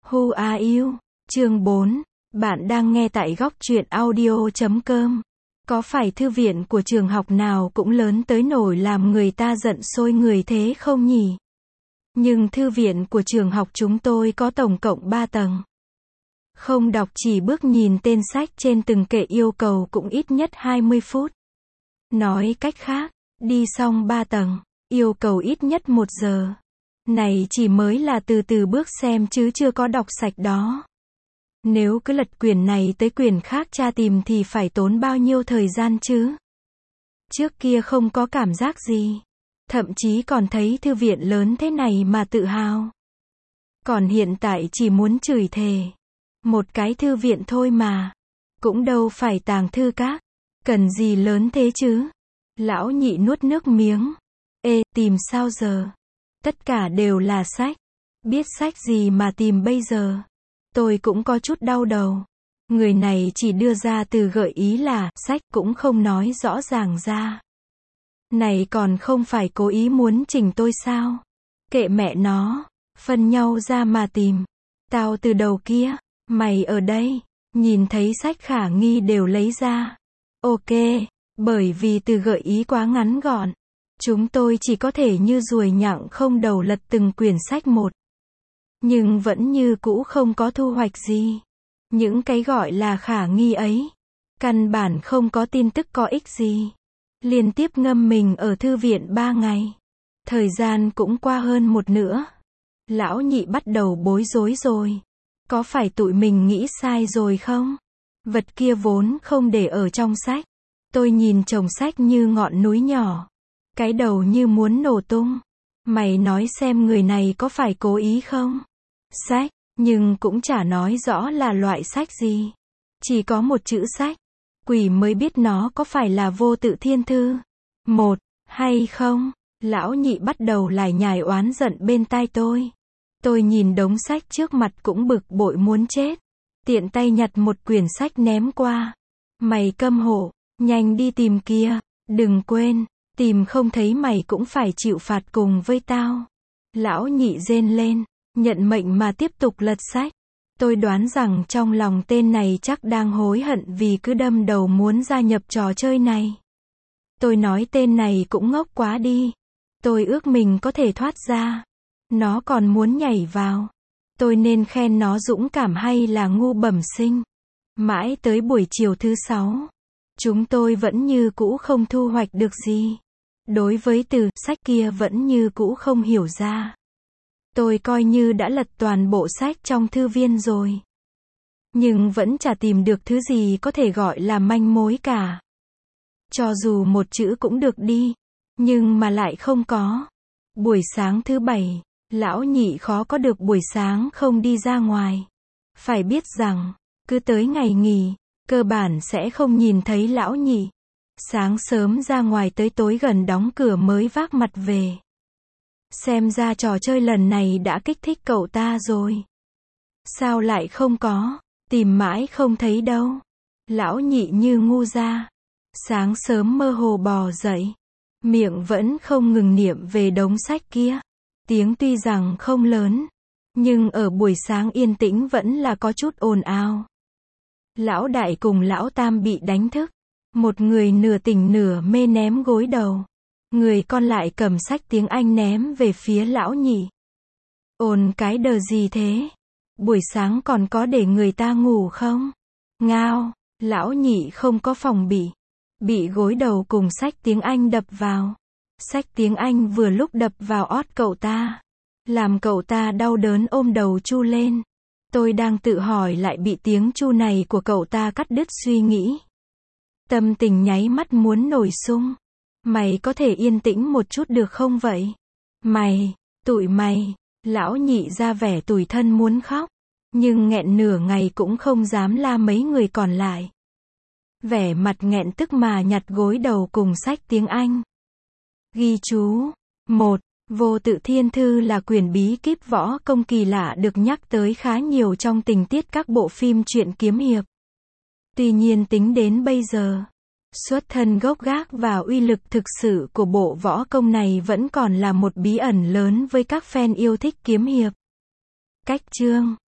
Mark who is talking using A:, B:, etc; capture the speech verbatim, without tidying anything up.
A: Who are you? Chương bốn. Bạn đang nghe tại góc truyện audio chấm com. Có phải thư viện của trường học nào cũng lớn tới nỗi làm người ta giận sôi người thế không nhỉ? Nhưng thư viện của trường học chúng tôi có tổng cộng ba tầng. Không đọc chỉ bước nhìn tên sách trên từng kệ yêu cầu cũng ít nhất hai mươi phút. Nói cách khác, đi xong ba tầng, yêu cầu ít nhất một giờ. Này chỉ mới là từ từ bước xem chứ chưa có đọc sạch đó. Nếu cứ lật quyển này tới quyển khác tra tìm thì phải tốn bao nhiêu thời gian chứ? Trước kia không có cảm giác gì. Thậm chí còn thấy thư viện lớn thế này mà tự hào. Còn hiện tại chỉ muốn chửi thề. Một cái thư viện thôi mà. Cũng đâu phải tàng thư các. Cần gì lớn thế chứ? Lão nhị nuốt nước miếng. Ê, tìm sao giờ? Tất cả đều là sách. Biết sách gì mà tìm bây giờ? Tôi cũng có chút đau đầu. Người này chỉ đưa ra từ gợi ý là sách cũng không nói rõ ràng ra. Này còn không phải cố ý muốn chỉnh tôi sao? Kệ mẹ nó, phân nhau ra mà tìm. Tao từ đầu kia, mày ở đây, nhìn thấy sách khả nghi đều lấy ra. Ok, bởi vì từ gợi ý quá ngắn gọn. Chúng tôi chỉ có thể như ruồi nhặng không đầu lật từng quyển sách một. Nhưng vẫn như cũ không có thu hoạch gì. Những cái gọi là khả nghi ấy, căn bản không có tin tức có ích gì. Liên tiếp ngâm mình ở thư viện ba ngày. Thời gian cũng qua hơn một nữa. Lão nhị bắt đầu bối rối rồi. Có phải tụi mình nghĩ sai rồi không? Vật kia vốn không để ở trong sách. Tôi nhìn chồng sách như ngọn núi nhỏ. Cái đầu như muốn nổ tung. Mày nói xem người này có phải cố ý không? Sách, nhưng cũng chả nói rõ là loại sách gì. Chỉ có một chữ sách. Quỷ mới biết nó có phải là vô tự thiên thư. Một, hay không? Lão nhị bắt đầu lải nhải oán giận bên tai tôi. Tôi nhìn đống sách trước mặt cũng bực bội muốn chết. Tiện tay nhặt một quyển sách ném qua. Mày câm hộ, nhanh đi tìm kia. Đừng quên, tìm không thấy mày cũng phải chịu phạt cùng với tao. Lão nhị rên lên, nhận mệnh mà tiếp tục lật sách. Tôi đoán rằng trong lòng tên này chắc đang hối hận vì cứ đâm đầu muốn gia nhập trò chơi này. Tôi nói tên này cũng ngốc quá đi. Tôi ước mình có thể thoát ra. Nó còn muốn nhảy vào. Tôi nên khen nó dũng cảm hay là ngu bẩm sinh. Mãi tới buổi chiều thứ sáu, chúng tôi vẫn như cũ không thu hoạch được gì. Đối với từ sách kia vẫn như cũ không hiểu ra. Tôi coi như đã lật toàn bộ sách trong thư viên rồi. Nhưng vẫn chả tìm được thứ gì có thể gọi là manh mối cả. Cho dù một chữ cũng được đi. Nhưng mà lại không có. Buổi sáng thứ bảy, lão nhị khó có được buổi sáng không đi ra ngoài. Phải biết rằng, cứ tới ngày nghỉ, cơ bản sẽ không nhìn thấy lão nhị. Sáng sớm ra ngoài tới tối gần đóng cửa mới vác mặt về. Xem ra trò chơi lần này đã kích thích cậu ta rồi. Sao lại không có? Tìm mãi không thấy đâu. Lão nhị như ngu ra. Sáng sớm mơ hồ bò dậy. Miệng vẫn không ngừng niệm về đống sách kia. Tiếng tuy rằng không lớn. Nhưng ở buổi sáng yên tĩnh vẫn là có chút ồn ào. Lão đại cùng lão tam bị đánh thức. Một người nửa tỉnh nửa mê ném gối đầu. Người con lại cầm sách tiếng Anh ném về phía lão nhị. Ồn cái đờ gì thế? Buổi sáng còn có để người ta ngủ không? Ngao, lão nhị không có phòng bị. Bị gối đầu cùng sách tiếng Anh đập vào. Sách tiếng Anh vừa lúc đập vào ót cậu ta. Làm cậu ta đau đớn ôm đầu chu lên. Tôi đang tự hỏi lại bị tiếng chu này của cậu ta cắt đứt suy nghĩ. Tâm tình nháy mắt muốn nổi sung. Mày có thể yên tĩnh một chút được không vậy? Mày, tụi mày, lão nhị ra vẻ tủi thân muốn khóc. Nhưng nghẹn nửa ngày cũng không dám la mấy người còn lại. Vẻ mặt nghẹn tức mà nhặt gối đầu cùng sách tiếng Anh. Ghi chú. một. Vô tự thiên thư là quyển bí kíp võ công kỳ lạ được nhắc tới khá nhiều trong tình tiết các bộ phim truyện kiếm hiệp. Tuy nhiên tính đến bây giờ, xuất thân gốc gác và uy lực thực sự của bộ võ công này vẫn còn là một bí ẩn lớn với các fan yêu thích kiếm hiệp. Cách chương